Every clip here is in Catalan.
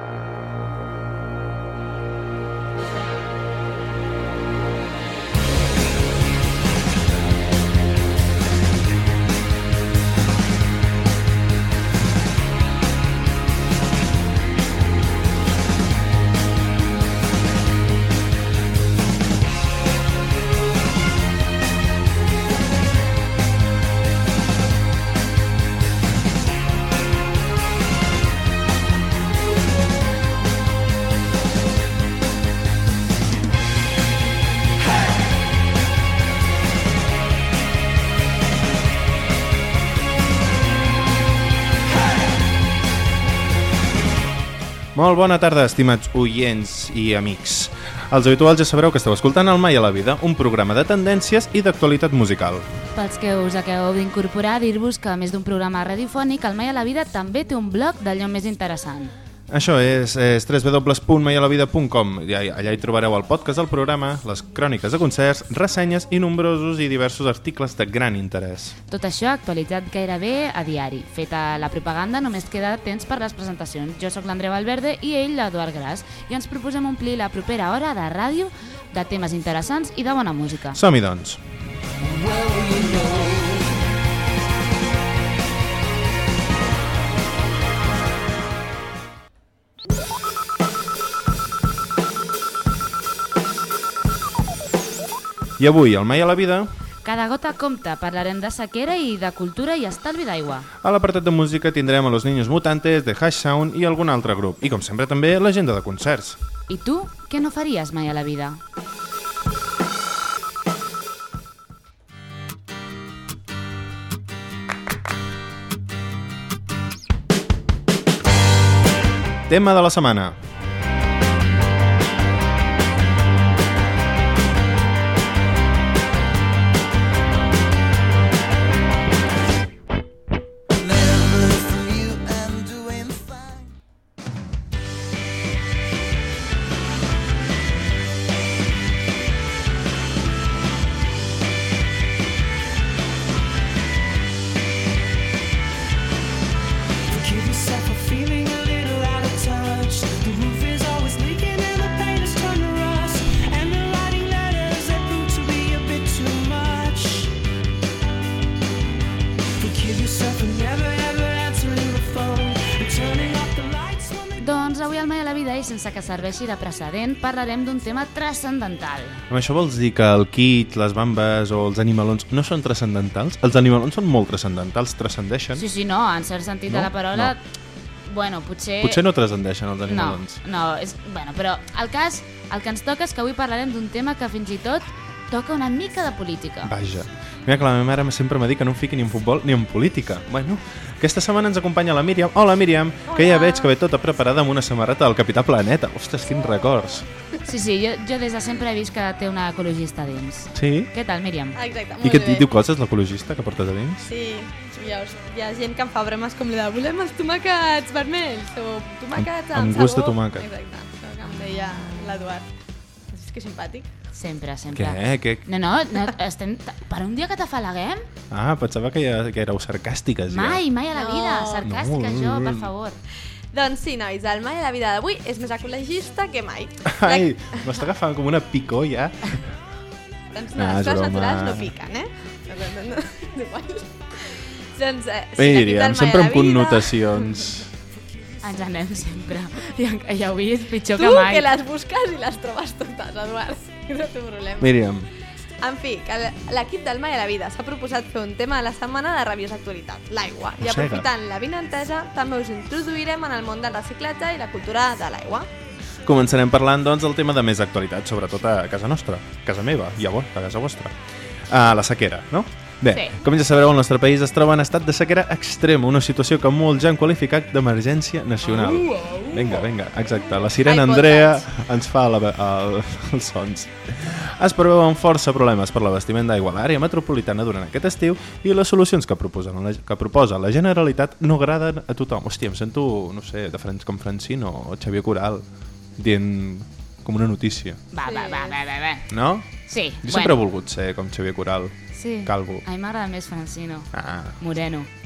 Molt bona tarda, estimats oients i amics. Els habituals ja sabreu que esteu escoltant El Mai a la Vida, un programa de tendències i d'actualitat musical. Pels que us acabeu d'incorporar, dir-vos que a més d'un programa radiofònic, El Mai a la Vida també té un blog d'allò més interessant. Això és www.maialavida.com. Allà hi trobareu el podcast del programa, les cròniques de concerts, ressenyes i nombrosos i diversos articles de gran interès. Tot això actualitzat gairebé a diari. Feta la propaganda, només queda temps per les presentacions. Jo sóc l'Andrea Valverde i ell l'Eduard Gras, i ens proposem omplir la propera hora de ràdio de temes interessants i de bona música. Som-hi, doncs. I avui, al Mai a la Vida... Cada gota compta, parlarem de sequera i de cultura i estalvi d'aigua. A l'apartat de música tindrem a Los Niños Mutantes, The Hash Sound i algun altre grup. I com sempre també l'agenda de concerts. I tu, què no faries mai a la vida? Tema de la setmana. Sense que serveixi de precedent, parlarem d'un tema transcendental. Amb això vols dir que el kit, les bambes o els animalons no són transcendentals? Els animalons són molt transcendentals, transcendeixen. Sí, no, en cert sentit de la paraula... No. Bueno, potser no transcendeixen els animalons. No, bueno, però el que ens toca és que avui parlarem d'un tema que fins i tot toca una mica de política. Vaja. Mira que la meva mare sempre m'ha dit que no em fiqui ni en futbol ni en política. Bueno, aquesta setmana ens acompanya la Míriam. Hola, Míriam, que ja veig que ve tota preparada amb una samarreta del Capità Planeta. Ostres, quins records. Sí, jo des de sempre he vist que té una ecologista dins. Sí? Què tal, Míriam? Exacte, molt bé. I què diu coses l'ecologista que portes a dins? Sí, hi ha gent que em fa bromes com la de volem els tomàquets vermells o tomàquets amb sabó. Amb gust de tomàquet. Exacte, això que em deia l'Eduard. És que simpàtic. Sempre. Què? No, estem... Per un dia que t'afalaguem? Ah, pensava que éreu sarcàstiques ja. Mai a la vida, sarcàstica jo, per favor. Doncs sí, nois, el Mai a la Vida d'avui és més ecologista que mai. Ai, m'està agafant com una picor ja. Doncs no, les coses naturals no piquen, eh? Doncs Míriam, sempre amb connotacions. Ens anem sempre. I avui és pitjor que mai. Tu que les busques i les trobes totes, Eduard. És el teu problema. Míriam. En fi, que l'equip del Mai a la Vida s'ha proposat fer un tema de la setmana de rabiosa actualitat, l'aigua. I aprofitant la vinentesa, també us introduirem en el món del reciclatge i la cultura de l'aigua. Començarem parlant, doncs, del tema de més actualitat, sobretot a casa nostra, casa meva, i a casa vostra. La sequera, no? Bé, sí. Com ja sabreu, el nostre país es troba en estat de sequera extrema, una situació que molts ja han qualificat d'emergència nacional. Vinga, exacte. La sirena Andrea ens fa els sons. Es preveuen força problemes per l'abastiment d'aigua a l'àrea metropolitana durant aquest estiu i les solucions que proposa la Generalitat no agraden a tothom. Hòstia, em sento, no sé, com Francino o Xavier Coral dient com una notícia. Va. No? Sí. Jo sempre he volgut ser com Xavier Coral. Sí. Calvo. A mi m'agrada més Francino. Moreno.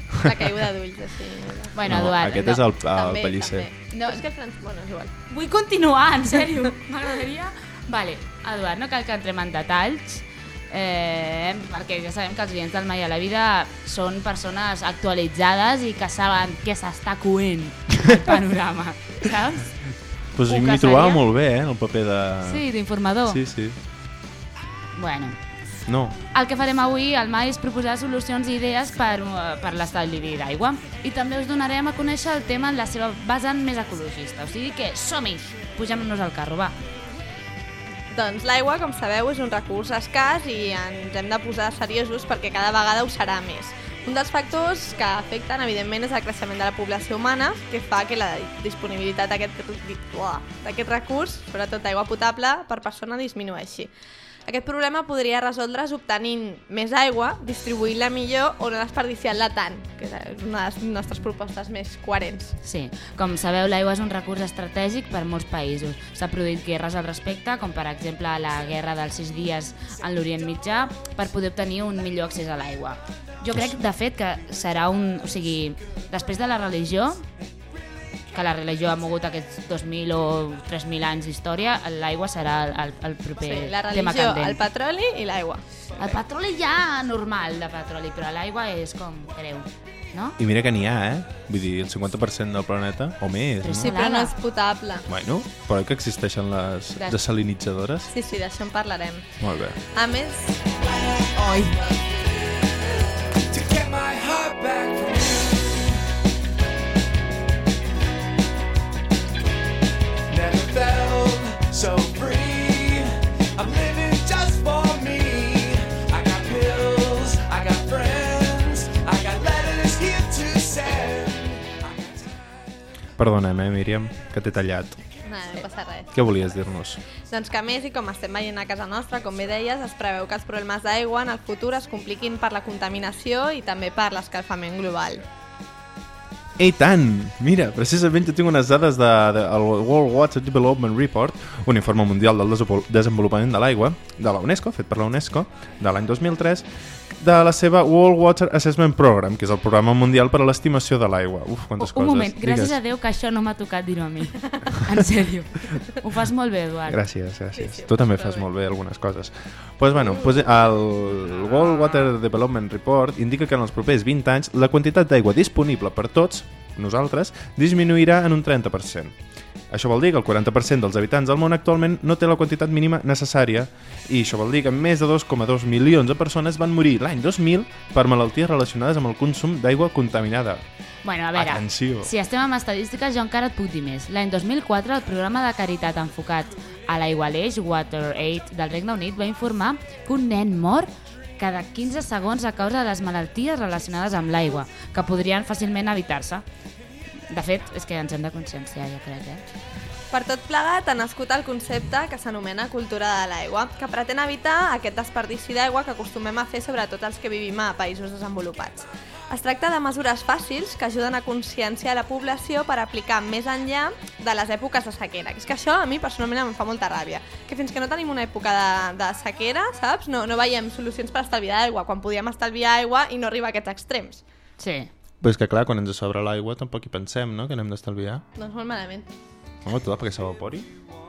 La caiguda d'ulls, així. Bueno, Eduard... Aquest és el pellisser. No, és que bueno, és igual. Vull continuar, en sèrio. M'agradaria... Vale, Eduard, no cal que entrem en detalls, perquè ja sabem que els oients del Mai a la Vida són persones actualitzades i que saben què s'està coent al panorama, saps? Pues m'hi trobava molt bé, el paper de... Sí, d'informador. Sí. Bueno. No. El que farem avui al Mai és proposar solucions i idees per l'estalvi d'aigua i també us donarem a conèixer el tema en la seva vessant més ecologista. O sigui que som-hi, pugem-nos al carro, va. Doncs l'aigua, com sabeu, és un recurs escàs i ens hem de posar seriosos perquè cada vegada ho serà més. Un dels factors que afecten, evidentment, és el creixement de la població humana, que fa que la disponibilitat d'aquest recurs, sobretot d'aigua potable, per persona disminueixi. Aquest problema podria resoldre's obtenint més aigua, distribuint-la millor o no desperdiciant-la tant, que és una de les nostres propostes més coherents. Sí, com sabeu, l'aigua és un recurs estratègic per molts països. S'ha produït guerres al respecte, com per exemple la guerra dels 6 dies en l'Orient Mitjà, per poder obtenir un millor accés a l'aigua. Jo crec, de fet, que serà un... O sigui, després de la religió, que la religió ha mogut aquests 2.000 o 3.000 anys d'història, l'aigua serà el proper tema candent. La religió, el petroli i l'aigua. El petroli ja normal de petroli, però l'aigua és com greu, no? I mira que n'hi ha, Vull dir, el 50% del planeta, o més, no? Sí, però no és potable. Bueno, però que existeixen les desalinitzadores. Sí, d'això en parlarem. Molt bé. A més... Oi! So free, I'm living just for me. I got pills, I got friends, I got letters here to send. Perdona, Míriam, que t'he tallat. No passa res. Què volies dir-nos? Doncs que a més, i com estem veient a casa nostra, com bé deies, es preveu que els problemes d'aigua en el futur es compliquin per la contaminació i també per l'escalfament global. Ei, tant! Mira, precisament jo tinc unes dades del World Water Development Report, un informe mundial del desenvolupament de l'aigua, de la UNESCO, fet per la UNESCO, de l'any 2003, de la seva World Water Assessment Program, que és el programa mundial per a l'estimació de l'aigua. Uf, quantes coses. Un moment, gràcies a Déu que això no m'ha tocat dir-ho a mi. En sèrio. Ho fas molt bé, Eduard. Gràcies. Sí, tu també fas molt bé algunes coses. Pues, el World Water Development Report indica que en els propers 20 anys la quantitat d'aigua disponible per tots, nosaltres, disminuirà en un 30%. Això vol dir que el 40% dels habitants del món actualment no té la quantitat mínima necessària i això vol dir que més de 2,2 milions de persones van morir l'any 2000 per malalties relacionades amb el consum d'aigua contaminada. Bueno, a veure, atenció. Si estem amb estadístiques jo encara et puc dir més. L'any 2004 el programa de caritat enfocat a l'aigualeix WaterAid del Regne Unit va informar que un nen mor cada 15 segons a causa de les malalties relacionades amb l'aigua, que podrien fàcilment evitar-se. De fet, és que ens hem de conscienciar, jo crec, Per tot plegat ha nascut el concepte que s'anomena cultura de l'aigua, que pretén evitar aquest desperdici d'aigua que acostumem a fer sobretot els que vivim a països desenvolupats. Es tracta de mesures fàcils que ajuden a conscienciar la població per aplicar més enllà de les èpoques de sequera. És que això a mi personalment em fa molta ràbia, que fins que no tenim una època de sequera, saps? No veiem solucions per estalviar aigua, quan podíem estalviar aigua i no arribar a aquests extrems. Sí. Però és que clar, quan ens sobra l'aigua tampoc hi pensem, no?, que n'hem d'estalviar. Doncs molt malament. No, tot perquè s'evapori.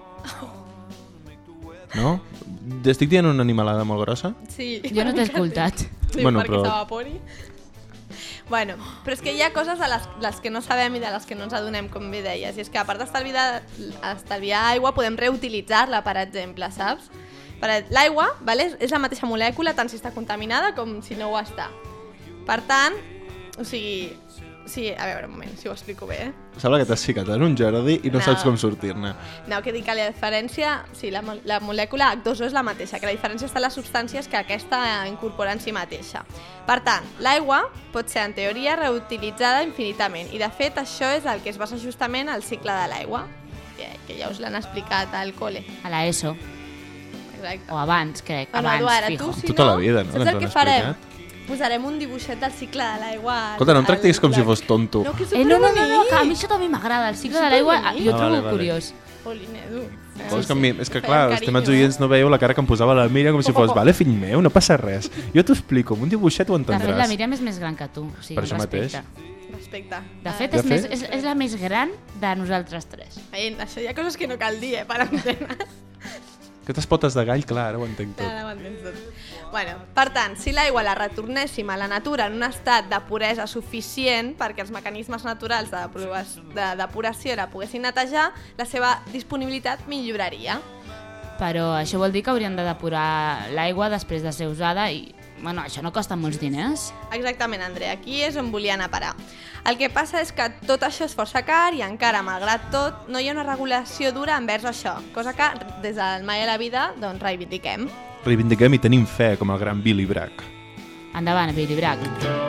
No? Estic dient una animalada molt grossa? Sí. Jo no t'he escoltat. Sí, bueno, perquè però... s'evapori. Bueno, però és que hi ha coses de les que no sabem i de les que no ens adonem, com bé deies. I és que a part d'estalviar aigua, podem reutilitzar-la, per exemple, saps? L'aigua, vale, és la mateixa molècula, tant si està contaminada com si no ho està. Per tant, o sigui... Sí, a veure, un moment, si ho explico bé, Sembla que t'has ficat en un jardí i no saps com sortir-ne. No, que dic que la diferència... Sí, la molècula H2O és la mateixa, que la diferència està en les substàncies que aquesta incorpora en si mateixa. Per tant, l'aigua pot ser, en teoria, reutilitzada infinitament, i de fet això és el que es basa justament al cicle de l'aigua, que ja us l'han explicat al col·le. A la ESO. Exacte. O abans, crec. Bueno, abans, Eduard, fijo. tu, si Tota no, la vida, no? saps el que farem? Posarem un dibuixet del cicle de l'aigua... Escolta, no em tractis com si fos tonto. No, que és No, que a mi això també m'agrada. El cicle de l'aigua jo Ah, trobo vale. curiós. Jolín, Edu. És que clar, els temes oients no veieu la cara que em posava la Míriam com si fos, vale, fill meu, no passa res. Jo t'ho explico, amb un dibuixet ho De fet, la entendràs. Míriam és més gran que tu. O sigui, Per això mateix. Respecte. De fet, és la més gran de nosaltres tres. Això hi ha coses que no cal dir, per entendre. Aquestes potes de gall, clar, ara ho entenc tot. Ara ho entens tot. Bueno, per tant, si l'aigua la retornéssim a la natura en un estat de puresa suficient perquè els mecanismes naturals de depuració la poguessin netejar, la seva disponibilitat milloraria. Però això vol dir que haurien de depurar l'aigua després de ser usada i, bueno, això no costa molts diners. Exactament, Andrea, aquí és on volia anar a parar. El que passa és que tot això és força car i encara, malgrat tot, no hi ha una regulació dura envers això, cosa que des del Mai a la Vida doncs, reivindiquem. Reivindiquem i tenim fe, com el gran Billy Bragg. Endavant, Billy Bragg.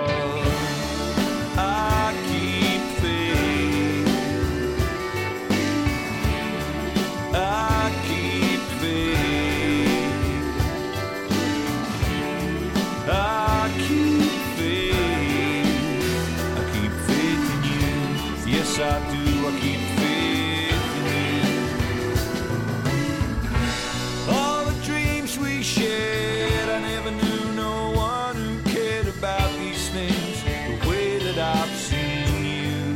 I keep faith. I keep faith. I keep faith. I keep faith in you. Yes, I do. I keep faith in you. All the dreams we shared, I never knew no one who cared about these things the way that I've seen you.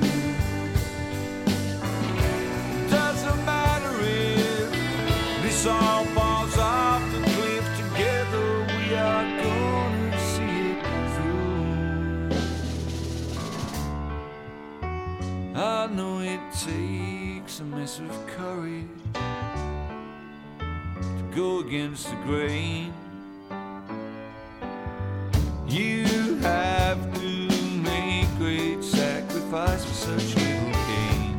Doesn't matter if this all falls off the cliff, together we are gonna see it through. I know it takes a mess of courage to go against the grain. You have to make great sacrifice for such little gain.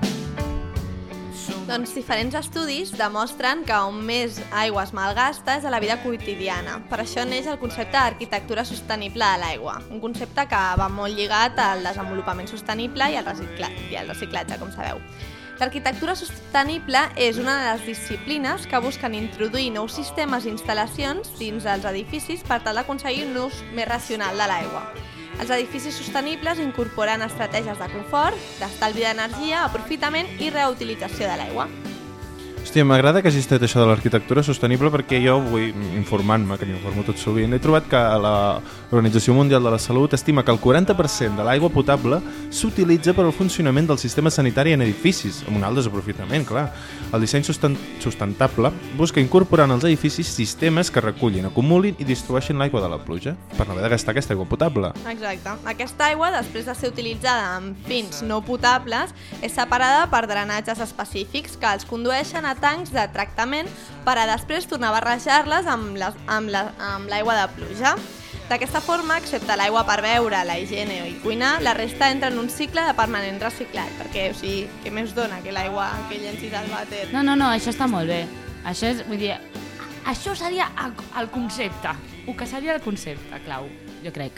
Doncs diferents estudis demostren que on més aigua es malgasta és a la vida quotidiana. Per això neix el concepte d'arquitectura sostenible de l'aigua, un concepte que va molt lligat al desenvolupament sostenible i al reciclatge, com sabeu. L'arquitectura sostenible és una de les disciplines que busquen introduir nous sistemes i instal·lacions dins els edificis per tal d'aconseguir un ús més racional de l'aigua. Els edificis sostenibles incorporen estratègies de confort, d'estalvi d'energia, aprofitament i reutilització de l'aigua. Hòstia, m'agrada que hagis tret això de l'arquitectura sostenible perquè jo vull, informant-me, que m'informo tot sovint, he trobat que l'Organització Mundial de la Salut estima que el 40% de l'aigua potable s'utilitza per al funcionament del sistema sanitari en edificis, amb un alt desaprofitament, clar. El disseny sustentable busca incorporar en els edificis sistemes que recullin, acumulin i distribueixin l'aigua de la pluja, per no haver de gastar aquesta aigua potable. Exacte. Aquesta aigua, després de ser utilitzada amb fins no potables, és separada per drenatges específics que els condueixen a tancs de tractament per a després tornar a barrejar-les amb l'aigua de pluja. D'aquesta forma, excepte l'aigua per beure, la higiene i cuinar, la resta entra en un cicle de permanent reciclat, perquè, o sigui, què més dona que l'aigua que llencis al vàter? No, això està molt bé. Això és, vull dir, això seria el concepte. El que seria el concepte, clau, jo crec.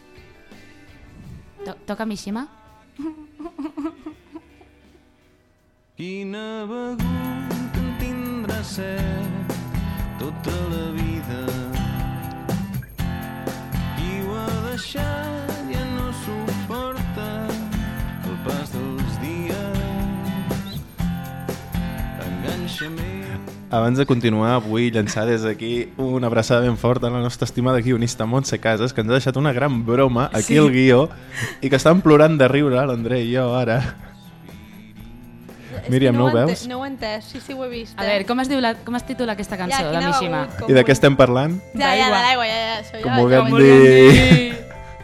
Toca Mishima? Quina begut en tindrà set tota la vida. Qui ho ha deixat ja no suporta el pas dels dies. Enganxa-me. Abans de continuar, vull llançar des d'aquí una abraçada ben forta a la nostra estimada guionista Montse Casas, que ens ha deixat una gran broma aquí al guió i que estan plorant de riure, l'André i jo, ara. Míriam, no ho veus? No ho he entès, sí, ho he vist. A veure, com es titula aquesta cançó de Mishima? I de què estem parlant? Ja, de l'aigua, ja. Això Com ja, vulguem ja dir.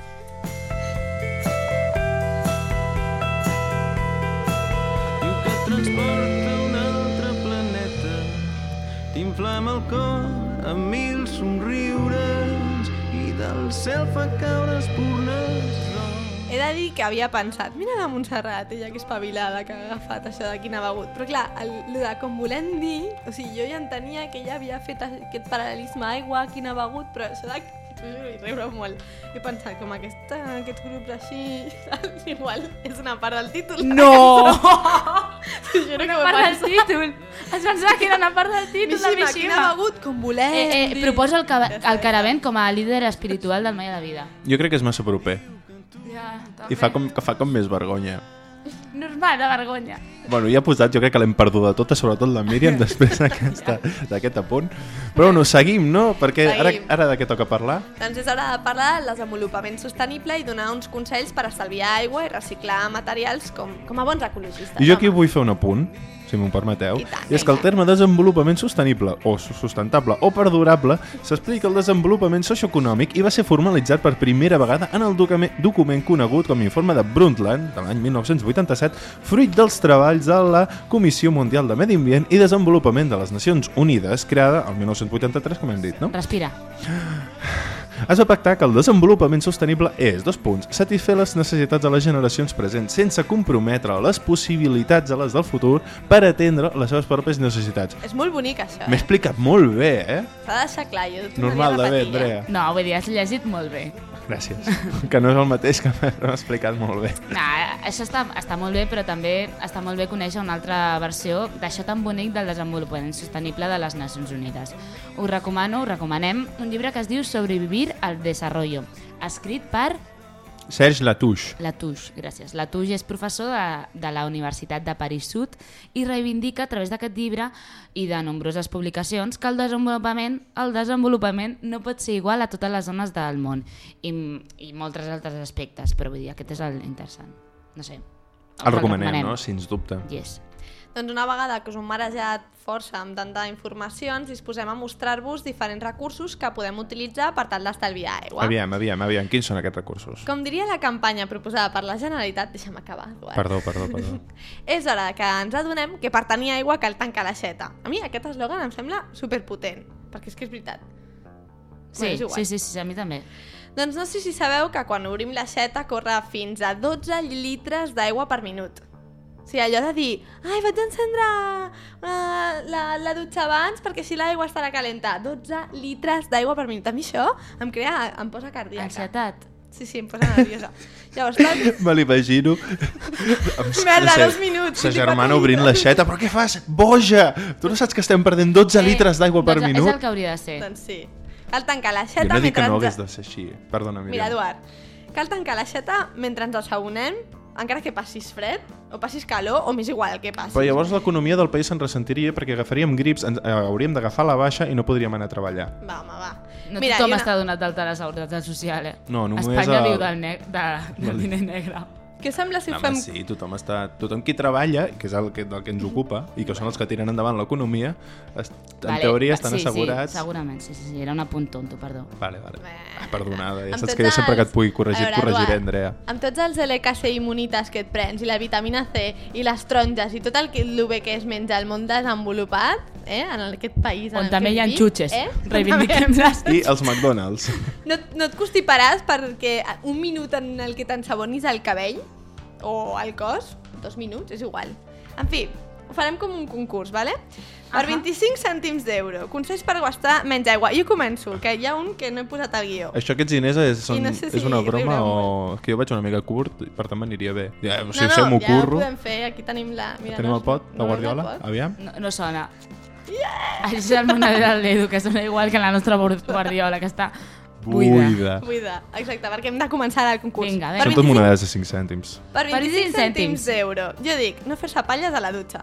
Diu que et transporta a un altre planeta, t'inflama el cor amb mil somriures i del cel fa caure espurnes. He de dir que havia pensat, mira la Montserrat, ella que espavilada, que ha agafat això de quina ha begut. Però clar, el de com volem dir, o sigui, jo ja entenia que ella havia fet aquest paral·lelisme aigua, quina ha begut, però això de, t'ho juro, i riure molt. He pensat, com aquests grups així, igual és una part del títol. No! T'ho juro Una que ho he part del pensat. títol. Es pensava que era una part del títol de Mishima, quina ha Mishima. begut, com volem dir. Proposo el Caravent com a líder espiritual del Mai a la Vida. Jo crec que és massa proper. Ja, I fa com més vergonya. Normal, de vergonya. Bueno, ja he posat, jo crec que l'hem perduda tota, sobretot la Míriam, després d'aquest apunt. Però bueno, seguim, no? Perquè ara de què toca parlar? Doncs és hora de parlar del desenvolupament sostenible i donar uns consells per estalviar aigua i reciclar materials com a bons ecologistes. I jo aquí vull fer un apunt, si m'ho permeteu, i és que el terme desenvolupament sostenible o sustentable o perdurable s'explica el desenvolupament socioeconòmic i va ser formalitzat per primera vegada en el document conegut com a Informe de Brundtland de l'any 1987, fruit dels treballs de la Comissió Mundial de Medi Ambient i Desenvolupament de les Nacions Unides, creada el 1983, com hem dit, no? Respira. Es va pactar que el desenvolupament sostenible és, satisfer les necessitats de les generacions presents sense comprometre les possibilitats de les del futur per atendre les seves pròpies necessitats. És molt bonic, això. M'he explicat molt bé, S'ha de deixar clar, jo normal de bé, Andrea. No, vull dir, has llegit molt bé. Gràcies. Que no és el mateix que m'ha explicat molt bé. No, això està molt bé, però també està molt bé conèixer una altra versió d'això tan bonic del desenvolupament sostenible de les Nacions Unides. Us recomanem un llibre que es diu Sobrevivir al Desarrollo, escrit per Serge Latouche. Latouche, gràcies. Latouche és professor de la Universitat de París Sud i reivindica a través d'aquest llibre i de nombroses publicacions que el desenvolupament no pot ser igual a totes les zones del món i molts altres aspectes, però vull dir, aquest és l'interessant. No sé. El recomanem, no? Sens dubte. Yes. Doncs una vegada que us heu marejat força amb tanta informació, ens disposem a mostrar-vos diferents recursos que podem utilitzar per tal d'estalviar aigua. Aviam. Quins són aquests recursos? Com diria la campanya proposada per la Generalitat... Deixa'm acabar, Eduard. Perdó. És hora que ens adonem que per tenir aigua cal tancar l'aixeta. A mi aquest eslògan em sembla superpotent, perquè és que és veritat. Sí, a mi també. Doncs no sé si sabeu que quan obrim l'aixeta corre fins a 12 litres d'aigua per minut. O sigui, allò de dir, ai, vaig encendre la dutxa abans perquè així l'aigua estarà calenta. 12 litres d'aigua per minut. A mi això em posa cardíaca. Ansietat. Sí, em posa nerviosa. Llavors, me l'imagino. Merda, 2 minuts. Sa germana obrint l'aixeta, però què fas? Boja! Tu no saps que estem perdent 12 litres d'aigua per minut? És el que hauria de ser. Doncs sí. Cal tancar l'aixeta... Jo no dic que no hagués de ser així. Perdona, Míriam. Mira, Eduard, cal tancar l'aixeta mentre ens assaonem, encara que passis fred, o passis calor, o m'és igual el que passis. Però llavors l'economia del país se'n ressentiria perquè agafaríem grips, hauríem d'agafar la baixa i no podríem anar a treballar. Va, home, va. No tothom està donat d'alta a la seguretat social, No, només Espanya viu del diner negre. Què sembla si ho fem... fem... Sí, tothom qui treballa, que és del que ens ocupa, i que són els que tiren endavant l'economia, en teoria estan assegurats... Sí, segurament, sí, era un apunt tonto, perdó. Vale. Perdonada, ja saps que jo sempre que et pugui corregir, et corregiré, Andrea. Amb tots els LKC immunites que et prens, i la vitamina C, i les taronges, i tot el bé que es menja al món desenvolupat, en aquest país... On també hi ha xutxes, reivindiquem-les. I els McDonald's. No et constiparàs perquè un minut en el que t'ensabonis el cabell, o al cos, 2 minuts, és igual. En fi, ho farem com un concurs, ¿vale? Per 25 cèntims d'euro, consells per gastar menys aigua. Jo començo, que hi ha un que no he posat al guió. Això, aquests diners és una broma o... És que jo vaig una mica curt i per tant m'aniria bé. No, ja ho podem fer, aquí tenim la... Tenim el pot, la Guardiola, aviam. No sona. Això és el moneder del dedo, que sona igual que la nostra Guardiola, que està... Buida, exacte, perquè hem de començar el concurs. Vinga, són tot monedades de 5 cèntims. Per 25 cèntims d'euro. Jo dic, no fer-se palles a la dutxa.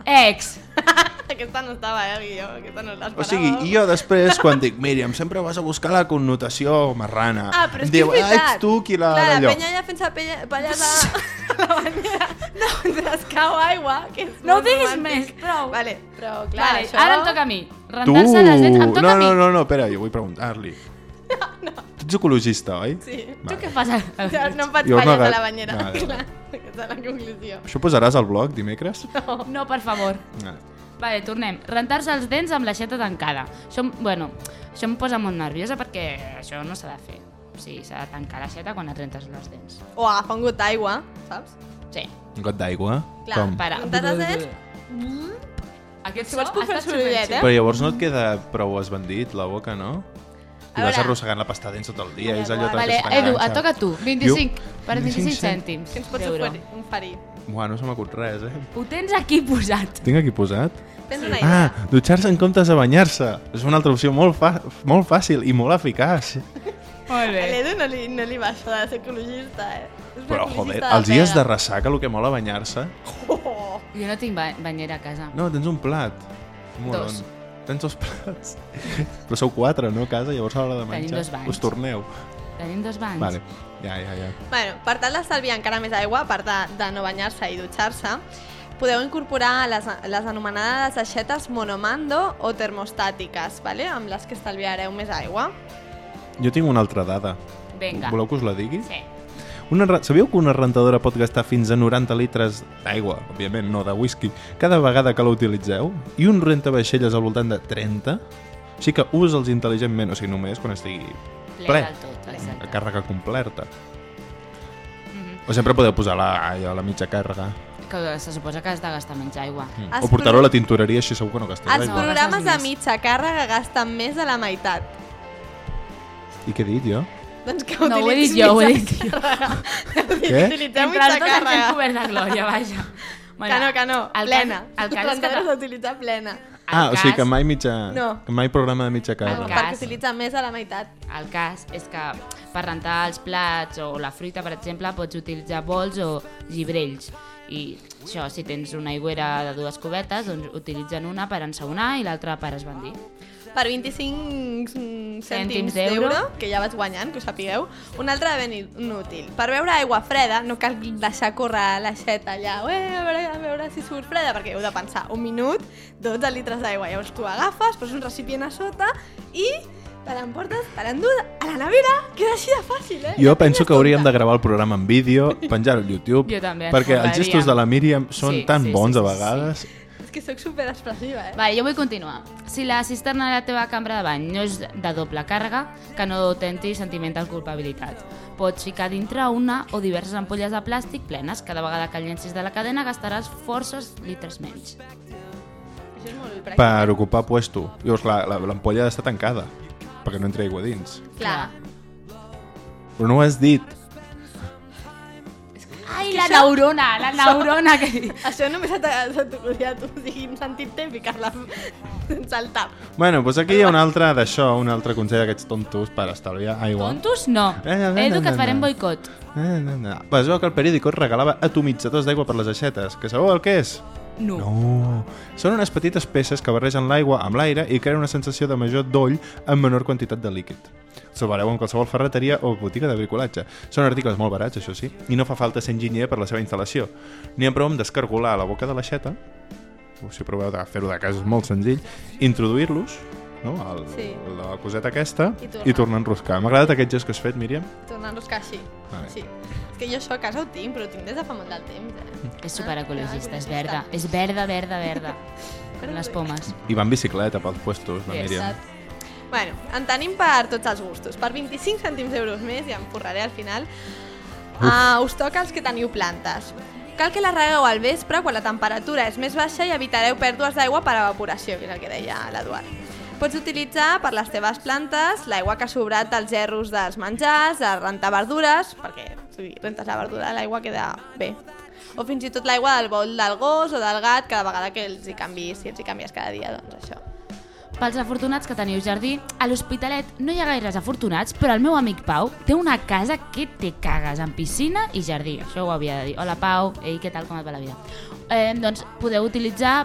Aquesta no estava, guió, aquesta no l'esperava. O sigui, jo després, quan dic, Míriam, sempre vas a buscar la connotació marrana. Però és que és veritat. Ets tu qui la... Clar, la penya ja fent-se palles a la banyera. No, ens cau aigua, que és no ho diguis més, prou. Vale, però clar, això... Ara em toca a mi. Rentar-se les dents, em toca a mi. No, espera, jo vull preguntar-li. No. Tu ets ecologista, oi? Sí. Tu què fas? No em faig palles a la banyera. Clar, aquesta és la conclusió. Això posaràs al blog dimecres? No, per favor. Vale, tornem. Rentar-se els dents amb l'aixeta tancada. Això em posa molt nerviosa perquè això no s'ha de fer. O sigui, s'ha de tancar l'aixeta quan et rentes els dents. O agafar un got d'aigua, saps? Sí. Un got d'aigua? Clar, com? Rentes els dents... Aquest so puc fer sorollet, Però llavors no et queda prou esbandit la boca, no? I vas arrossegant la pasta dents tot el dia. És allò vale, Edu, et toca a tu. 25 per 25 cèntims. Que ens pots oferir? Buah, no se m'acut res, Ho tens aquí posat. Tinc aquí posat? Tens una idea. Dutxar-se en comptes de banyar-se. És una altra opció molt fàcil i molt eficaç. Molt bé. A l'Edu no li va això de ser ecologista, Però, joder, els dies de ressaca, el que mola banyar-se... Jo no tinc banyera a casa. No, tens un plat. Dos. Tens 2 plats. Però sou 4, no, a casa? Llavors a l'hora de menjar. Tenim 2 banys. Us torneu. Tenim 2 banys. Vale, ja. Bueno, per tal d'estalviar encara més aigua, a part de no banyar-se i dutxar-se, podeu incorporar les anomenades aixetes monomando o termostàtiques, vale? Amb les que estalviareu més aigua. Jo tinc una altra dada. Vinga. Voleu que us la digui? Sí. Sabíeu que una rentadora pot gastar fins a 90 litres d'aigua, òbviament no de whisky, cada vegada que la utilitzeu? I un rentavaixelles al voltant de 30? Així que usa'ls intel·ligentment, o sigui, només quan estigui ple, del tot, exacte. a càrrega completa. O sempre podeu posar a la mitja càrrega. Que se suposa que has de gastar menys aigua. O portar-ho a la tintoreria, així segur que no gasteu Els aigua. programes de mitja càrrega gasten més de la meitat. I què he dit jo? Doncs que No, ho he dit utilitzin jo, ho he mitja dit jo. càrrega. Què? Utilitzeu Entre mitja els dos ens hem càrrega. cobert la glòria, vaja. Que no, plena. El cas és L'entera que... s'ha d'utilitzar plena. O sigui que mai mitja... No. Que mai programa de mitja càrrega. El cas- Perquè utilitza més de la meitat. El cas és que per rentar els plats o la fruita, per exemple, pots utilitzar bols o llibrells. I això, si tens una aigüera de 2 cubetes, doncs utilitzen una per ensaunar i l'altra per esbandir. Per 25 cèntims d'euro, d'euro, que ja vaig guanyant, que ho sapigueu, un altre de ben inútil. Per beure aigua freda no cal deixar córrer l'aixeta allà, a veure si surt freda, perquè heu de pensar un minut, 12 litres d'aigua. Llavors tu agafes, poses un recipient a sota i te l'emportes, te l'endús a la nevera, que és així de fàcil, eh? Jo penso que hauríem de gravar el programa en vídeo, penjar-ho al YouTube, Jo també, perquè els molaria. gestos de la Míriam són Sí, tan sí, bons sí, a sí, vegades. És que sóc superexpressiva, eh? Vale, jo vull continuar. Si la cisterna de la teva cambra de bany no és de doble càrrega, que no tenti sentimental culpabilitat. Pots ficar dintre una o diverses ampolles de plàstic plenes. Cada vegada que el llencis de la cadena gastaràs forces litres menys. Això és molt pràctic. Per ocupar puesto. Llavors l'ampolla ha d'estar tancada, perquè no entri aigua dins. Clar. Però no ho has dit. Ai, la neurona que... Això només t'acudia a tu, o sigui, en sentit té ficar-la sense el tap. Bueno, doncs aquí hi ha un altre d'això, un altre consell d'aquests tontos per estalviar aigua. Tontos no. Edu, que et farem boicot. Pues es veu que el periòdico regalava atomitzadors d'aigua per les aixetes. Que sabeu el que és? No. No. Són unes petites peces que barregen l'aigua amb l'aire i creen una sensació de major doll amb menor quantitat de líquid. Els trobareu en qualsevol ferreteria o botiga de bricolatge. Són articles molt barats, això sí, i no fa falta ser enginyer per la seva instal·lació. N'hi ha prou amb descargolar a la boca de l'aixeta, si proveu de fer-ho de casa és molt senzill, introduir-los, no? La coseta aquesta, i tornar a enroscar. M'ha agradat aquest gest que has fet, Míriam? Tornar a enroscar així. Vale. Sí. És que jo això a casa ho tinc, però ho tinc des de fa molt del temps, És superecologista, és verda. És verda. Per les pomes. I va en bicicleta pels puestos, la Yes. Míriam. Bueno, en tenim per tots els gustos. Per 25 cèntims d'euros més, ja em forraré al final, us toca els que teniu plantes. Cal que les regueu al vespre quan la temperatura és més baixa i evitareu pèrdues d'aigua per evaporació, que és el que deia l'Eduard. Pots utilitzar per les teves plantes l'aigua que ha sobrat dels gerros dels menjars, de rentar verdures, perquè si rentes la verdura l'aigua queda bé. O fins i tot l'aigua del bol del gos o del gat cada vegada que els hi canviïs, si els hi canvies cada dia, doncs això. Pels afortunats que teniu jardí, a l'Hospitalet no hi ha gaires afortunats, però el meu amic Pau té una casa que te cagues, amb piscina i jardí. Això ho havia de dir. Hola Pau, ei, què tal, com et va la vida? Doncs podeu utilitzar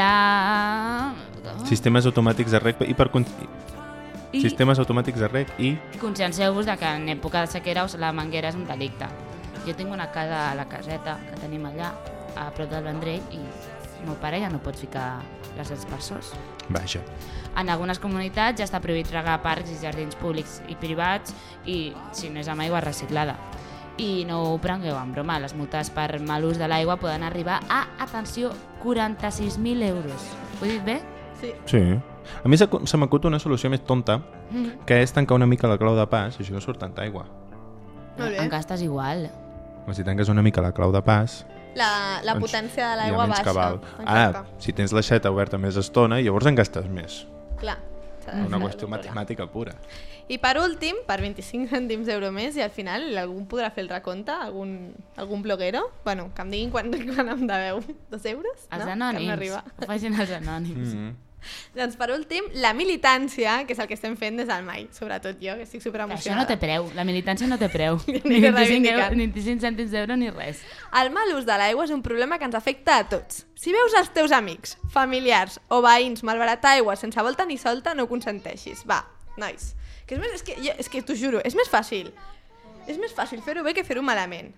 Sistemes automàtics de reg i Sistemes automàtics de reg i... consciencieu-vos de que en època de sequera la manguera és un delicte. Jo tinc una casa a la caseta que tenim allà, a prop del Vendrell, i el meu pare ja no pot ficar les aspersors. Vaja. En algunes comunitats ja està prohibit regar parcs i jardins públics i privats, i si no és amb aigua reciclada. I no ho prengueu en broma, les multes per mal ús de l'aigua poden arribar a, atenció, 46.000 euros. Ho he dit bé? Sí. A mi se m'acut una solució més tonta, que és tancar una mica la clau de pas, i així no surt tanta aigua. Molt bé. En gastes igual. O si tanques una mica la clau de pas... La doncs potència de hi ha l'aigua menys baixa. cabal. Exacte. Si tens l'aixeta oberta més estona, llavors en gastes més. Clar. Una qüestió matemàtica pura. I per últim, per 25 cèntims d'euro més, i al final algú podrà fer el recompte, algun bloguero, bueno, que em diguin quan em deveu 2 euros, Els no? anònims. Que no arriba. Ho facin els anònims. Doncs per últim, la militància, que és el que estem fent des del mai, sobretot jo, que estic Això superemocionada. no té preu, la militància no té preu. Ni que reivindicar. Ni 25 cèntims d'euro ni res. El mal ús de l'aigua és un problema que ens afecta a tots. Si veus els teus amics, familiars o veïns malbaratar aigua sense volta ni solta, no ho consenteixis. Va, nois. Que és que t'ho juro, és més fàcil. És més fàcil fer-ho bé que fer-ho malament.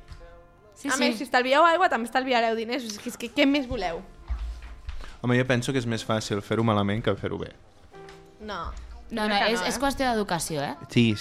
Sí, A més, si estalvieu aigua, també estalviareu diners. És que què més voleu? Home, jo penso que és més fàcil fer-ho malament que fer-ho bé. No. No, és qüestió d'educació, eh? Sí.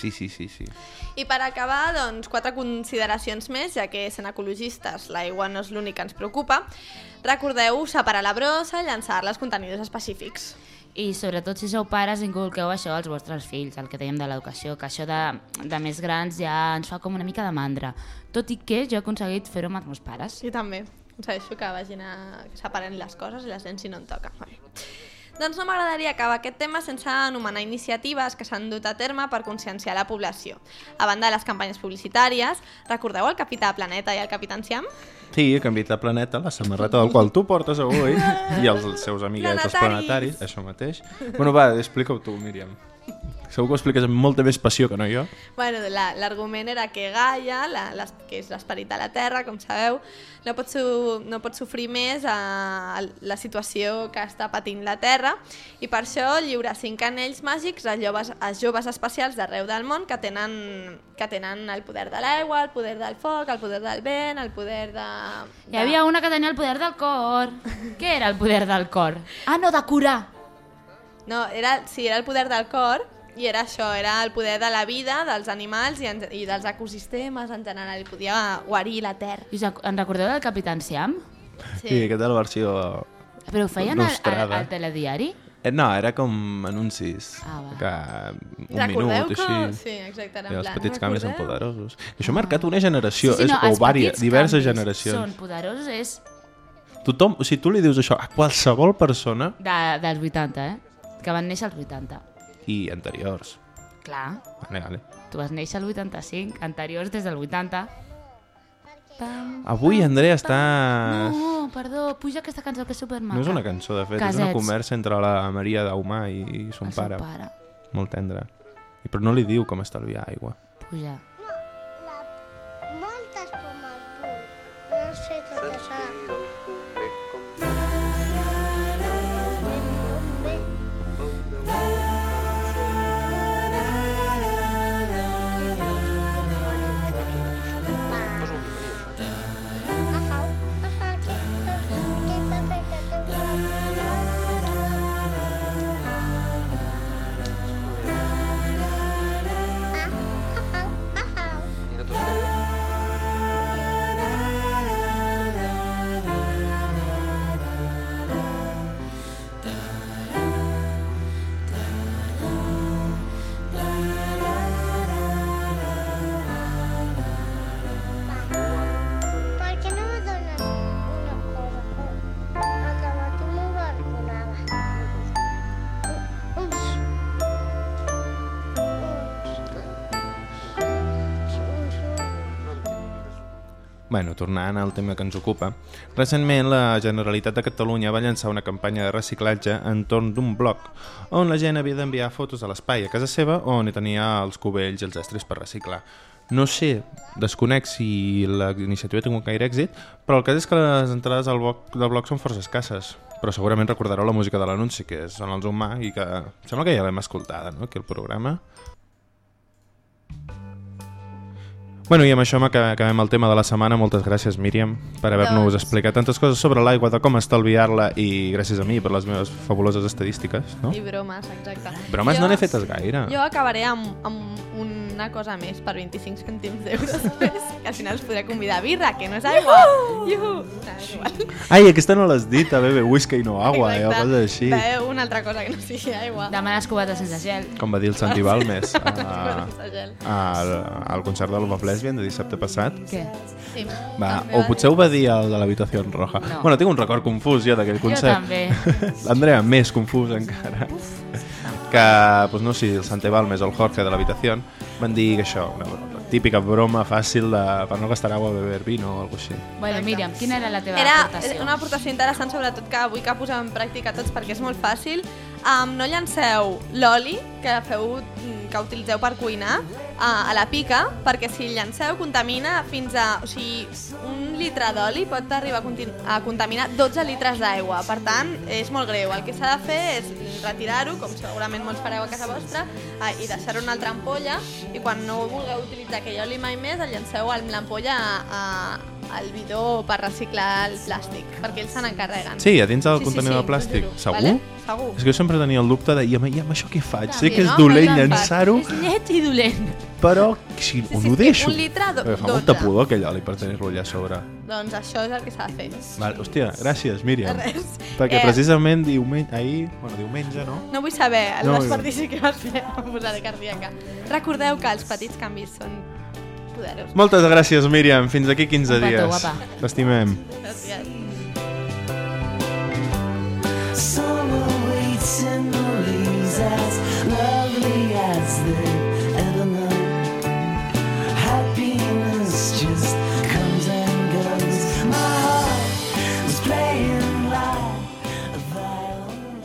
I per acabar, doncs, 4 consideracions més, ja que sent ecologistes l'aigua no és l'únic que ens preocupa. Recordeu separar la brossa i llançar-la als contenidors específics. I sobretot si sou pares inculqueu això als vostres fills, el que dèiem de l'educació, que això de més grans ja ens fa com una mica de mandra. Tot i que jo he aconseguit fer-ho amb els meus pares. I també. Aconsegueixo que vagin separant les coses i les nens si no en toca. Doncs no m'agradaria acabar aquest tema sense anomenar iniciatives que s'han dut a terme per conscienciar la població. A banda de les campanyes publicitàries, recordeu el Capità Planeta i el Capità Enciam? Sí, Capità Planeta, la samarreta del qual tu portes avui, i els seus amiguets, els planetaris, això mateix. Bueno, va, explica-ho tu, Míriam. Segur que ho expliques amb molta més passió que no jo. Bueno, l'argument era que Gaia, que és l'esperit de la Terra, com sabeu, no pot sofrir més la situació que està patint la Terra, i per això lliura 5 anells màgics a joves espacials d'arreu del món que tenen el poder de l'aigua, el poder del foc, el poder del vent, el poder de... Hi havia una que tenia el poder del cor. Què era el poder del cor? Ah, no, de curar. No, era el poder del cor, i era això, era el poder de la vida, dels animals i dels ecosistemes en general, i podia guarir la Terra. I en recordeu del Capità Enciam? Sí, aquesta és la versió... Però ho feien il·lustrada. al telediari? No, era com anuncis. Va. Que un Recordeu minut, que... així. Sí, exacte, I els plan, petits canvis són recordeu? poderosos. Això ha marcat una generació, no, o els petits diverses canvis generacions. són poderosos, és Tothom, si tu li dius això a qualsevol persona dels 80, que van néixer als 80. i anteriors. Clar, Vale. tu vas néixer al 85, anteriors des del 80. Avui, Andrea, està... No, perdó, puja aquesta cançó que és supermaca. No és una cançó, de fet, és una conversa entre la Maria Daumà i son pare. Molt tendre. Però no li diu com estalviar aigua. Puja. Moltes com el punt. No sé tot això. Bueno, tornant al tema que ens ocupa, recentment la Generalitat de Catalunya va llançar una campanya de reciclatge entorn d'un blog on la gent havia d'enviar fotos a l'espai a casa seva on hi tenia els cubells i els estris per reciclar. No sé, desconec si la iniciativa ha tingut gaire èxit, però el cas és que les entrades del blog són força escasses. Però segurament recordareu la música de l'anunci, que són els Humà, i que sembla que ja l'hem escoltada, no?, aquí el programa. Bueno, i amb això acabem el tema de la setmana. Moltes gràcies, Míriam, per haver-nos explicat tantes coses sobre l'aigua, de com estalviar-la, i gràcies a mi per les meves fabuloses estadístiques, no? I bromes, exacte. Bromes no n'he fetes gaire. Jo acabaré amb una cosa més per 25 cèntims d'euros més, que al final us podré convidar a birra, que no és aigua. Iuhu! No, és igual. Ai, aquesta no l'has dit, a bebe whisky i no agua, o coses així. Beu una altra cosa que no sigui aigua. Demanes cubetes sense gel. Com va dir el Santi Balmes Sense gel. al concert del Love Lesbian de dissabte passat. Què? Sí. Va, o potser ho va dir el de l'habitació roja. No. Bueno, tinc un record confús jo d'aquell concert. Jo també. L'Andrea, més confús encara. Que, pues no sé, el Santi Balmes o el Jorge de l'habitació van dir que això, una típica broma fàcil per no gastar agua beber vino o alguna cosa així. Bueno, Míriam, quina era la teva Era aportació? una aportació interessant, sobretot que vull que posem en pràctica tots perquè és molt fàcil. No llanceu l'oli que utilitzeu per cuinar a la pica, perquè si el llanceu contamina fins a... O sigui, 1 litre d'oli pot arribar a contaminar 12 litres d'aigua. Per tant, és molt greu. El que s'ha de fer és retirar-ho, com segurament molts fareu a casa vostra, i deixar-ho en una altra ampolla, i quan no vulgueu utilitzar aquell oli mai més, el llanceu amb l'ampolla al bidó per reciclar el plàstic, perquè ells se n'encarreguen. Sí, a dins del contenidor de plàstic. Segur? Vale? Segur. És que jo sempre tenia el dubte de, i amb això què faig? També, Sé que és no? dolent Mai llançar-ho, És lleig i dolent. però si on ho deixo? 1 litre, Fa 12. molta pudor aquell oli per tenir-lo allà a sobre. Doncs això és el que s'ha de fer. Val, hòstia, gràcies, Míriam. Res. Perquè precisament diumenge, no? No vull saber el No, desperdici que vas fer a posar de cardíaca. Recordeu que els petits canvis són poderosos. Moltes gràcies, Míriam. Fins d'aquí 15 Un petó, dies. guapa. T'estimem. Gràcies. Summer waits and the leaves as lovely as they ever known. Happiness just comes and goes. My heart was playing like a violin.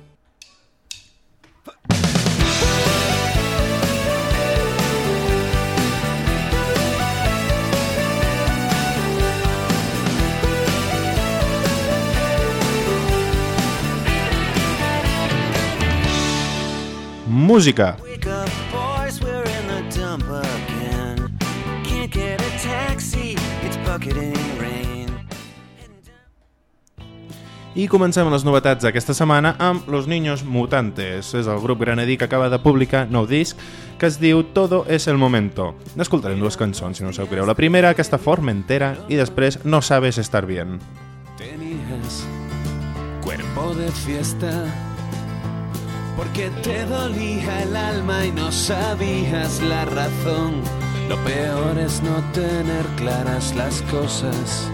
Música. Wake up, boys, we're in the dump again. Can't get a taxi, it's bucketing rain. I comencem les novetats d'aquesta setmana amb Los Niños Mutantes. És el grup granadí que acaba de publicar nou disc que es diu Todo es el momento. N'escoltarem 2 cançons, si no us ho creu. La primera, aquesta Formentera, i després No sabes estar bien. Tenías cuerpo de fiesta porque te dolía el alma y no sabías la razón. Lo peor es no tener claras las cosas.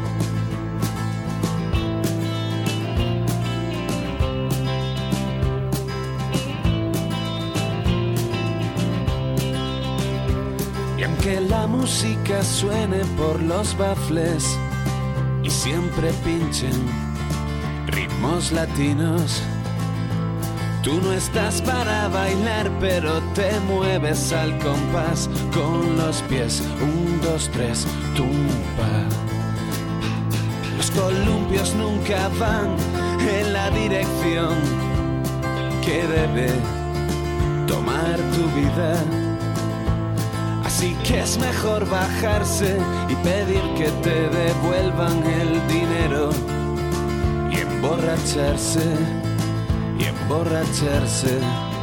Y aunque la música suene por los bafles y siempre pinchen ritmos latinos, tú no estás para bailar, pero te mueves al compás con los pies. 1, 2, 3, tumba. Los columpios nunca van en la dirección que debe tomar tu vida. Así que es mejor bajarse y pedir que te devuelvan el dinero y emborracharse. Y emborracharse.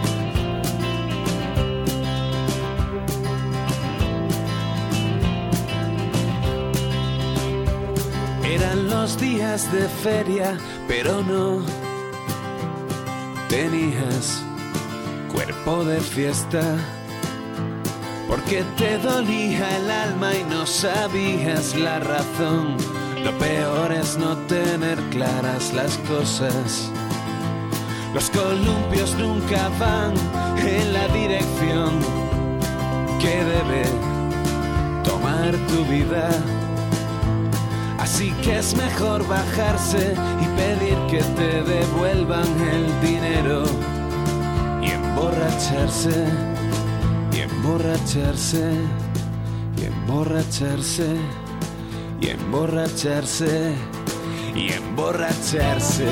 Eran los días de feria, pero no tenías cuerpo de fiesta, porque te dolía el alma y no sabías la razón. Lo peor es no tener claras las cosas. Los columpios nunca van en la dirección que debe tomar tu vida. Así que es mejor bajarse y pedir que te devuelvan el dinero y emborracharse, y emborracharse, y emborracharse, y emborracharse, y emborracharse.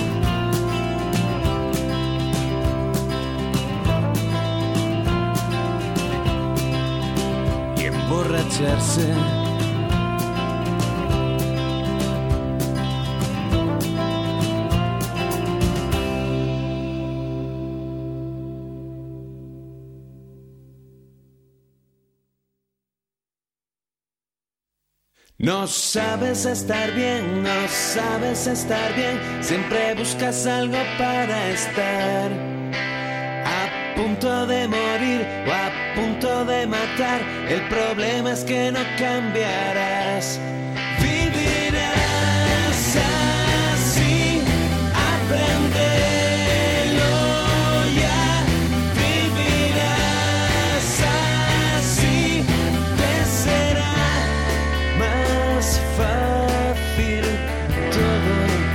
Emborracharse. No sabes estar bien, no sabes estar bien, siempre buscas algo para estar a punto de morir o a punto de matar. El problema es que no cambiarás. Vivirás así, apréndelo ya. Vivirás así, te todo.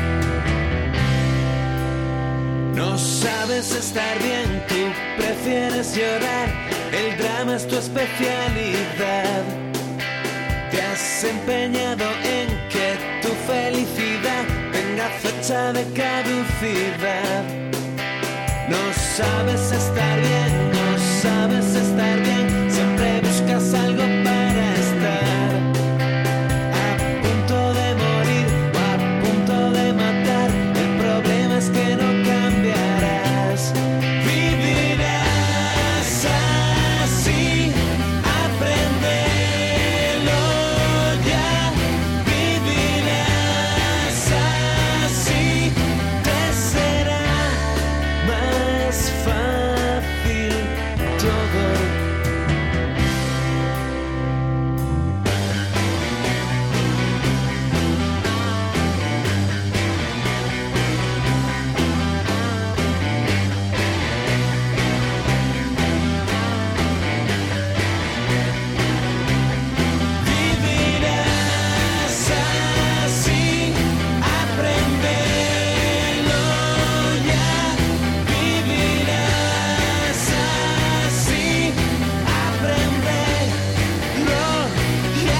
No sabes estar bien, tú prefieres llorar, el drama es tu especialidad. Te has empeñado en que tu felicidad tenga fecha de caducidad. No sabes estar bien, no sabes estar bien, siempre buscas algo para estar a punto de morir o a punto de matar. El problema es que no cambiarás, vivirás así, apréndelo ya, vivirás así, te será más fácil todo. Vivirás así, apréndelo ya, vivirás así, apréndelo ya.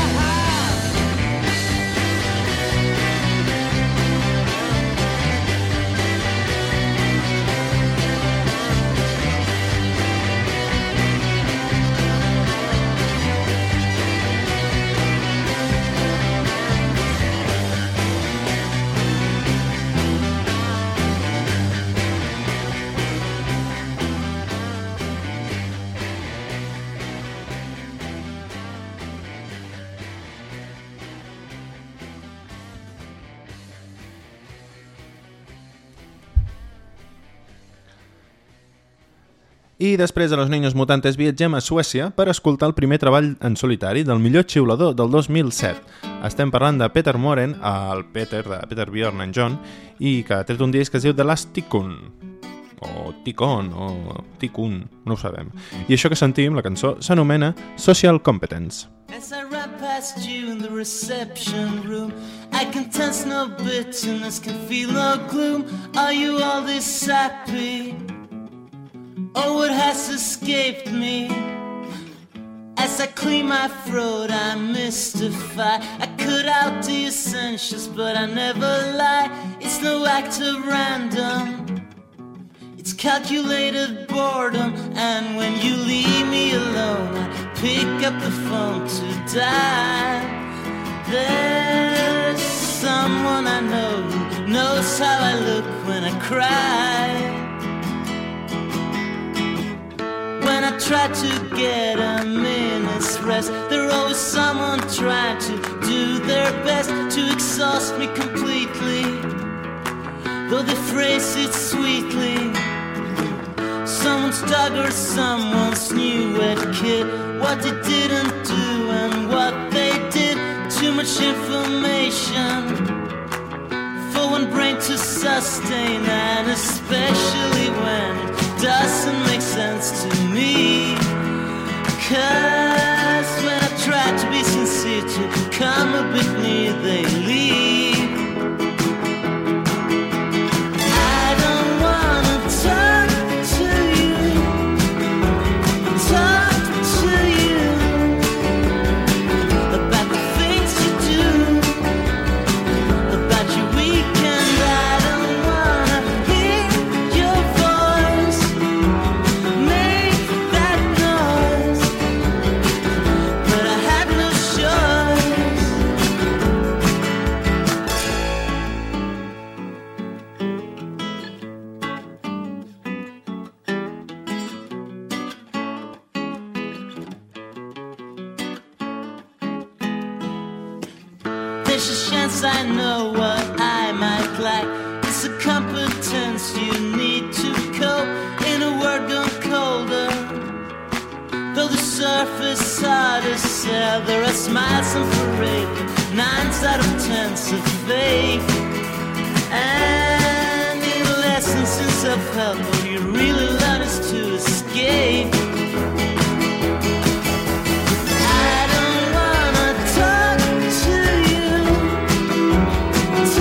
I després de Los Niños Mutantes viatgem a Suècia per escoltar el primer treball en solitari del millor xiulador del 2007. Estem parlant de Peter Moren, el Peter, de Peter Bjorn and John, i que ha tret un disc que es diu The Last Tikkun, o Tikkun, o Tikkun, no ho sabem. I això que sentim, la cançó, s'anomena Social Competence. As I run past you in the reception room, I can sense no bitterness, can feel no gloom. Are you all this happy? Oh, what has escaped me? As I clear my throat, I mystify. I cut out the essentials, but I never lie. It's no act of random, it's calculated boredom. And when you leave me alone, I pick up the phone to dial. There's someone I know who knows how I look when I cry. When I try to get a minute's rest, there's always someone trying to do their best to exhaust me completely, though they phrase it sweetly. Someone's dog or someone's new wet kid, what they didn't do and what they did. Too much information for one brain to sustain, and especially when it doesn't make sense to me. 'Cause when I try to be sincere, to come a bit near, they leave. I don't wanna talk to you, about the things you do, about your weekend. I don't wanna hear your voice make that noise, but I had no choice. There's a chance I know what I might like. It's a competence you need to cope in a world gone colder. Though the surface hard to sell, there are smiles and parade, 9 out of 10's of faith. And in lessons in self-help, all you really learn is to escape. I don't wanna talk to you,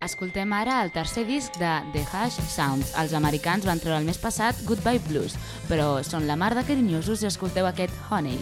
Escoltem ara el tercer disc de The Hush Sounds. Els americans van treure el mes passat Goodbye Blues, però són la mar de carinyosos i escolteu aquest Honey.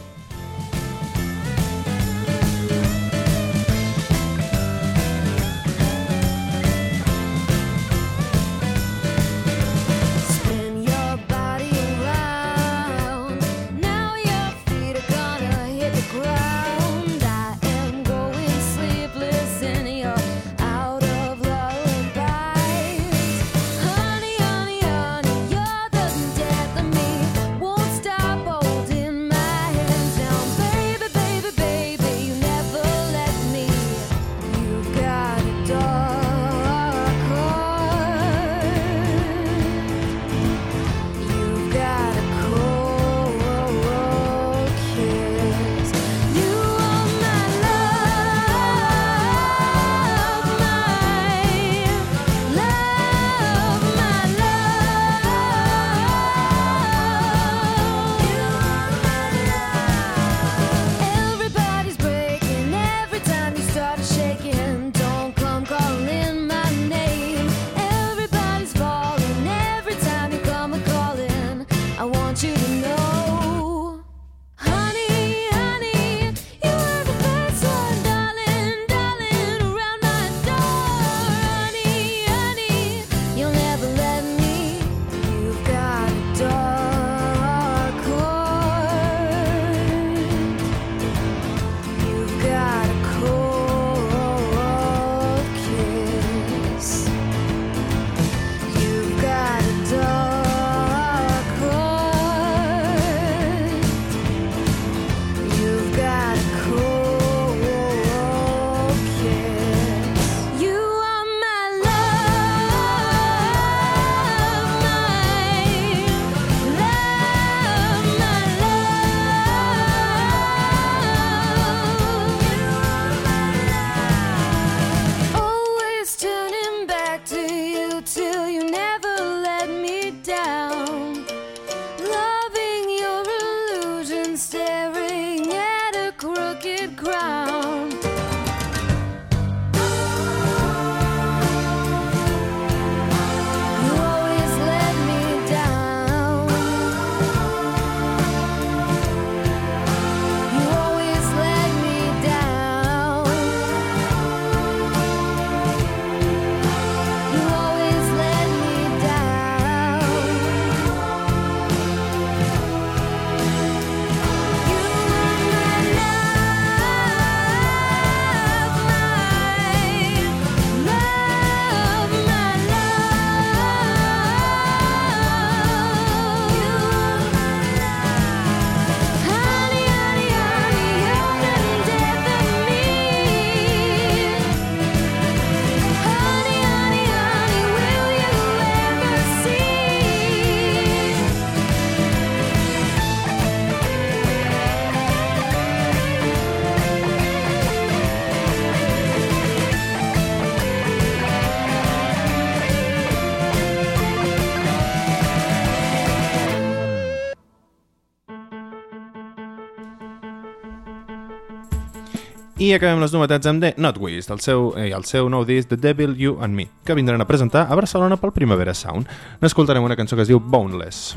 I acabem les novetats amb The Notwist, el seu nou disc The Devil, You and Me, que vindran a presentar a Barcelona pel Primavera Sound. N'escoltarem una cançó que es diu Boneless.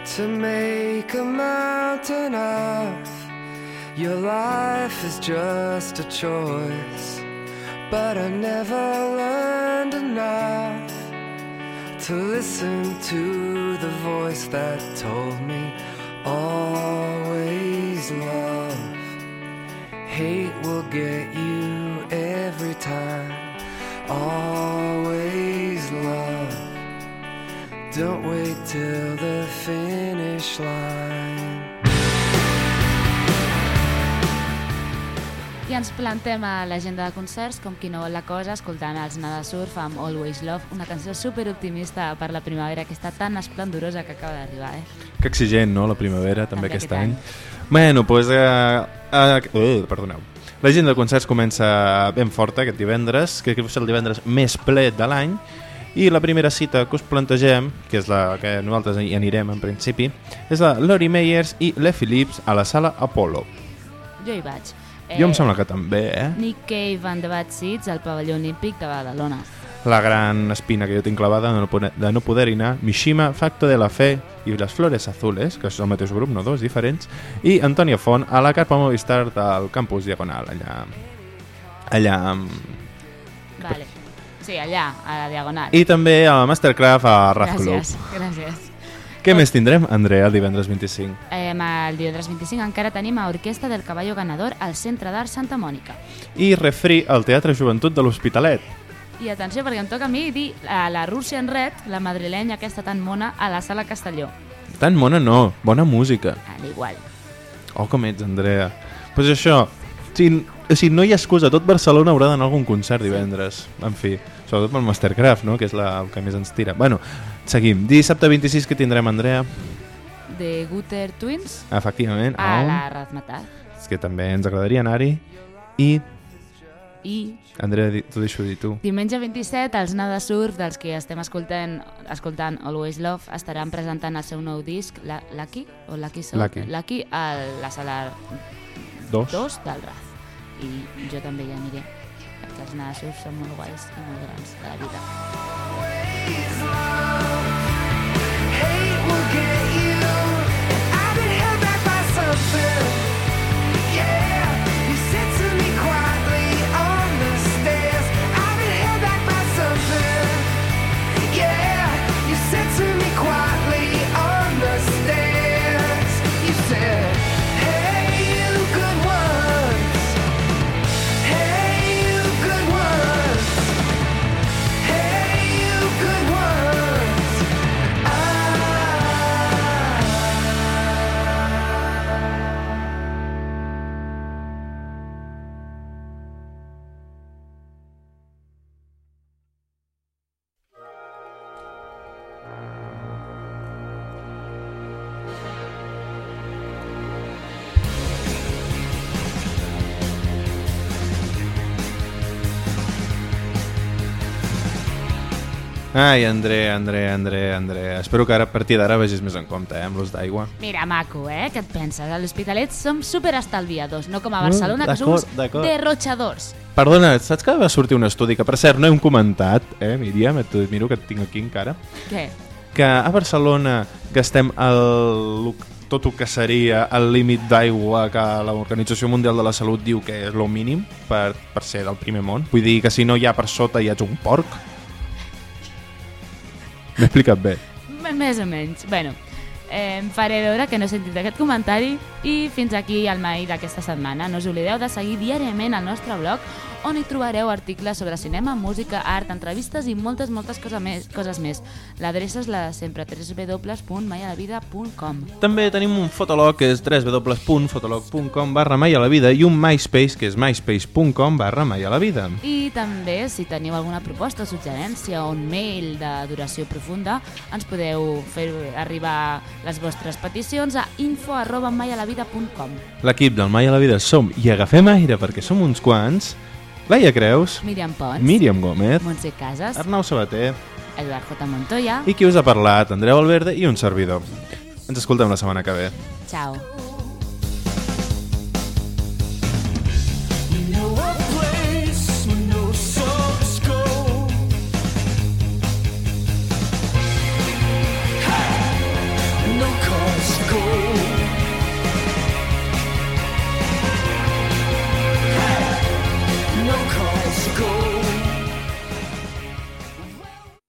to make a mountain of. Your life is just a choice, but I never learned enough to listen to the voice that told me always love. Hate will get you every time. Always love. Don't wait till the finish line. I ens plantem a l'agenda de concerts com qui no vol la cosa, escoltant els Nada Surf amb Always Love, una cançó superoptimista per la primavera que està tan esplendorosa que acaba d'arribar. Que exigent, no?, la primavera, també aquest any. Bueno, doncs... perdoneu. L'agenda de concerts comença ben forta aquest divendres, que és el divendres més ple de l'any, i la primera cita que us plantegem, que és la que nosaltres hi anirem en principi, és la Lori Meyers i Le Phillips a la sala Apollo. Jo hi vaig. Jo em sembla que també, Nick Cave and the Bad Seeds al pavelló olímpic de Badalona. La gran espina que jo tinc clavada de no poder-hi anar, Mishima, Facto de la Fe i Les Flores Azules, que és el mateix grup, no dos diferents, i Antònia Font a la Carpa Movistar del Campus Diagonal, allà... Vale. Sí, allà, a la Diagonal. I també a la Mastercraft a Raz Club. Gràcies. Què més tindrem, Andrea, el divendres 25? El divendres 25 encara tenim a Orquestra del Caballo Ganador al Centre d'Art Santa Mònica. I Refri al Teatre Joventut de l'Hospitalet. I atenció, perquè em toca a mi dir a la Russian Red, la madrilenya aquesta tan mona, a la Sala Castelló. Tan mona no, bona música. Al igual. Oh, com ets, Andrea. Pues això, si no hi ha excusa, tot Barcelona haurà d'anar a algun concert divendres. En fi, sobretot pel Mastercraft, no?, que és el que més ens tira. Bueno, seguim. Dissabte 26 que tindrem, Andrea? The Gutter Twins. Efectivament. A la Razmetat. És que també ens agradaria anar-hi. I... Andrea, t'ho deixo dir tu. Diumenge 27, els Nada Surf, dels que estem escoltant Always Love, estaran presentant el seu nou disc, Lucky? O Lucky Soul? Lucky, a la sala 2 del Raz. I jo també hi aniré, perquè els Nada Surf són molt guais i molt grans de la vida. Hate will get you. I've been held back by something. Yeah, you said to me quietly on the stairs. I've been held back by something. Yeah, you said to me quietly on the stairs. You said, hey, you good ones. Hey, you good ones. Hey, you good ones. Ai, Andrea. Espero que ara, a partir d'ara vegis més en compte, amb l'ús d'aigua. Mira, maco, què et penses? A l'Hospitalet som superestalviadors, no com a Barcelona, que som derrotxadors. Perdona, saps que va sortir un estudi que, per cert, no hem comentat, Míriam, et miro que et tinc aquí encara. Què? Que a Barcelona gastem tot el que seria el límit d'aigua que l'Organització Mundial de la Salut diu que és el mínim per ser del primer món. Vull dir que si no hi ha per sota ja ets un porc. M'he explicat bé. Més o menys. Bueno, em faré veure que no he sentit aquest comentari i fins aquí el mail d'aquesta setmana. No us oblideu de seguir diàriament el nostre blog, on hi trobareu articles sobre cinema, música, art, entrevistes i moltes coses més. L'adreça és la de sempre, www.maialavida.com. També tenim un fotolog que és www.fotolog.com/maialavida i un MySpace que és myspace.com/maialavida. I també, si teniu alguna proposta o suggerència o un mail de duració profunda, ens podeu fer arribar les vostres peticions a info@maialavida.com. L'equip del Mai a la Vida som i agafem aire perquè som uns quants. Laia Creus, Míriam Pons, Míriam Gómez, Montse Casas, Arnau Sabater, Eduard J. Montoya i qui us ha parlat, Andrea Valverde i un servidor. Ens escoltem la setmana que ve. Ciao.